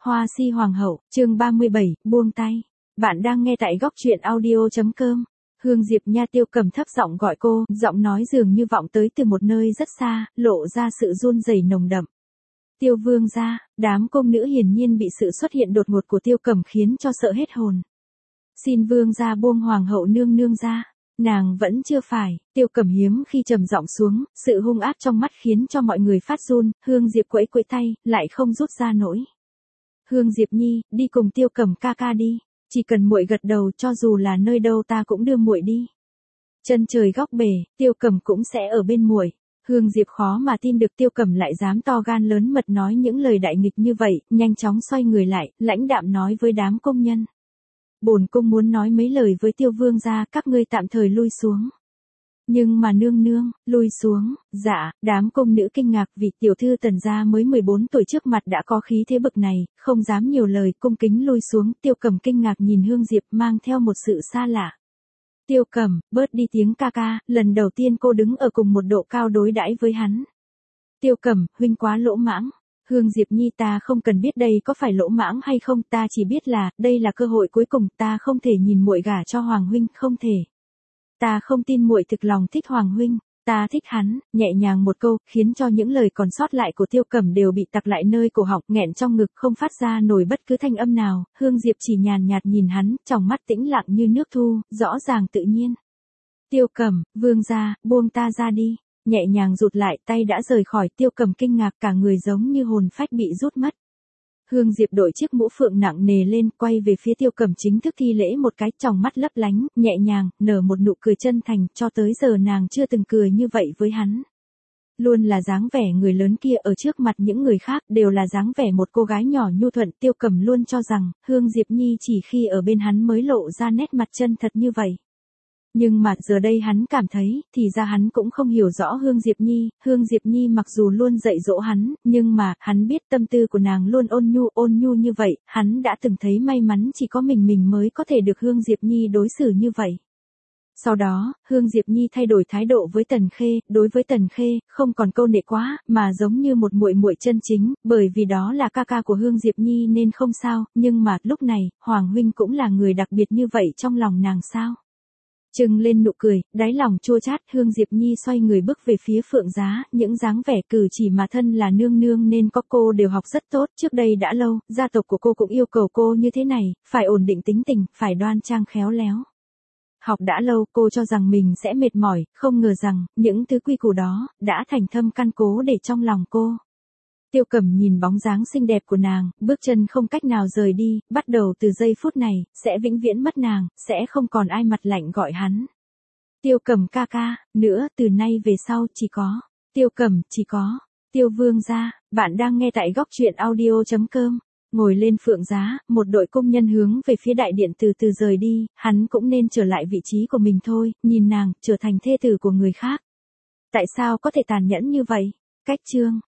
Hoa si hoàng hậu, chương 37, buông tay. Bạn đang nghe tại góc truyện audio.com. Hương Diệp Nha. Tiêu Cầm thấp giọng gọi cô, giọng nói dường như vọng tới từ một nơi rất xa, lộ ra sự run rẩy nồng đậm. Tiêu vương gia. Đám công nữ hiển nhiên bị sự xuất hiện đột ngột của Tiêu Cầm khiến cho sợ hết hồn. Xin vương gia buông hoàng hậu nương nương ra. Nàng vẫn chưa phải. Tiêu Cầm hiếm khi trầm giọng xuống, sự hung ác trong mắt khiến cho mọi người phát run. Hương Diệp quẫy quẫy tay, lại không rút ra nổi. Hương Diệp Nhi, đi cùng Tiêu Cầm ca ca đi, chỉ cần muội gật đầu, cho dù là nơi đâu ta cũng đưa muội đi. Chân trời góc bể, Tiêu Cầm cũng sẽ ở bên muội. Hương Diệp khó mà tin được Tiêu Cầm lại dám to gan lớn mật nói những lời đại nghịch như vậy, nhanh chóng xoay người lại, lãnh đạm nói với đám công nhân. Bổn cung muốn nói mấy lời với Tiêu vương gia, các ngươi tạm thời lui xuống. Nhưng mà nương nương, lui xuống. Dạ. Đám công nữ kinh ngạc vì tiểu thư Tần gia mới 14 tuổi trước mặt đã có khí thế bực này, không dám nhiều lời, cung kính lui xuống. Tiêu Cầm kinh ngạc nhìn Hương Diệp mang theo một sự xa lạ. Tiêu Cầm, bớt đi tiếng ca ca, lần đầu tiên cô đứng ở cùng một độ cao đối đãi với hắn. Tiêu Cầm, huynh quá lỗ mãng. Hương Diệp Nhi, ta không cần biết đây có phải lỗ mãng hay không, ta chỉ biết là, đây là cơ hội cuối cùng, ta không thể nhìn muội gả cho Hoàng huynh, không thể. Ta không tin muội thực lòng thích Hoàng huynh, ta thích hắn. Nhẹ nhàng một câu, khiến cho những lời còn sót lại của Tiêu Cầm đều bị tặc lại nơi cổ họng, nghẹn trong ngực không phát ra nổi bất cứ thanh âm nào. Hương Diệp chỉ nhàn nhạt nhìn hắn, trong mắt tĩnh lặng như nước thu, rõ ràng tự nhiên. Tiêu Cầm, vương gia, buông ta ra đi. Nhẹ nhàng rụt lại, tay đã rời khỏi. Tiêu Cầm kinh ngạc, cả người giống như hồn phách bị rút mất. Hương Diệp đội chiếc mũ phượng nặng nề lên, quay về phía Tiêu Cầm chính thức thi lễ một cái, tròng mắt lấp lánh, nhẹ nhàng, nở một nụ cười chân thành, cho tới giờ nàng chưa từng cười như vậy với hắn. Luôn là dáng vẻ người lớn kia ở trước mặt những người khác, đều là dáng vẻ một cô gái nhỏ nhu thuận. Tiêu Cầm luôn cho rằng, Hương Diệp Nhi chỉ khi ở bên hắn mới lộ ra nét mặt chân thật như vậy. Nhưng mà giờ đây hắn cảm thấy, thì ra hắn cũng không hiểu rõ Hương Diệp Nhi. Hương Diệp Nhi mặc dù luôn dạy dỗ hắn, nhưng mà, hắn biết tâm tư của nàng luôn ôn nhu như vậy, hắn đã từng thấy may mắn chỉ có mình mới có thể được Hương Diệp Nhi đối xử như vậy. Sau đó, Hương Diệp Nhi thay đổi thái độ với Tần Khê, đối với Tần Khê, không còn câu nệ quá, mà giống như một muội muội chân chính, bởi vì đó là ca ca của Hương Diệp Nhi nên không sao, nhưng mà, lúc này, Hoàng huynh cũng là người đặc biệt như vậy trong lòng nàng sao? Trừng lên nụ cười, đáy lòng chua chát. Hương Diệp Nhi xoay người bước về phía Phượng Giá, những dáng vẻ cử chỉ mà thân là nương nương nên có cô đều học rất tốt, trước đây đã lâu, gia tộc của cô cũng yêu cầu cô như thế này, phải ổn định tính tình, phải đoan trang khéo léo. Học đã lâu, cô cho rằng mình sẽ mệt mỏi, không ngờ rằng, những thứ quy củ đó, đã thành thâm căn cố để trong lòng cô. Tiêu Cầm nhìn bóng dáng xinh đẹp của nàng, bước chân không cách nào rời đi, bắt đầu từ giây phút này, sẽ vĩnh viễn mất nàng, sẽ không còn ai mặt lạnh gọi hắn. Tiêu Cầm ca ca, nữa, từ nay về sau, chỉ có, Tiêu Cầm, chỉ có, Tiêu vương gia. Bạn đang nghe tại góc truyện audio.com. Ngồi lên Phượng Giá, một đội công nhân hướng về phía đại điện từ từ rời đi, hắn cũng nên trở lại vị trí của mình thôi, nhìn nàng, trở thành thê tử của người khác. Tại sao có thể tàn nhẫn như vậy? Cách chương.